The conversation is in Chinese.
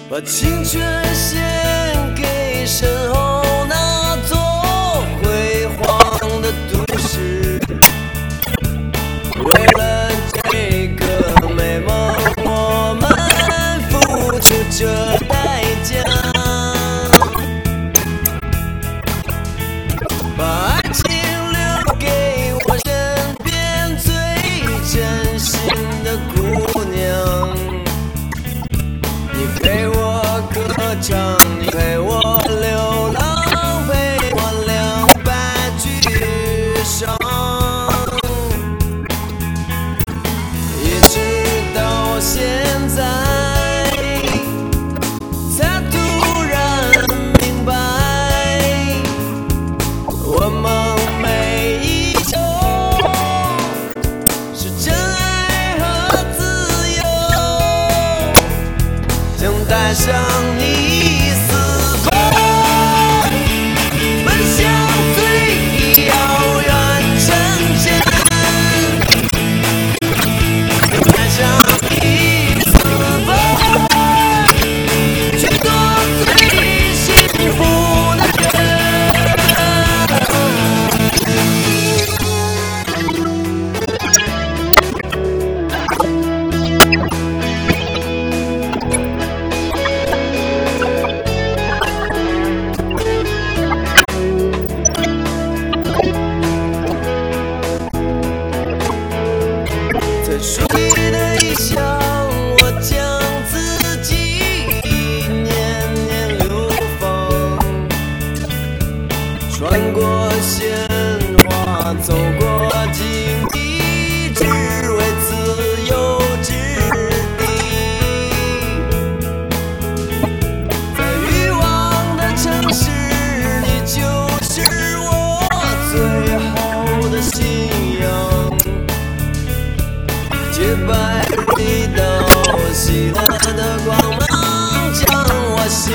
把青春献给身后那座辉煌的都市。为了这个美梦，我们付出着代价，把爱情留给我身边最真心的姑娘。你陪我歌唱，你陪我流浪，陪我两败俱伤，一直到现在才突然明白，我梦寐以求是真爱和自由，将带上你私奔，奔向最遥远城镇，将带上你私奔，去做最幸福的人。在树林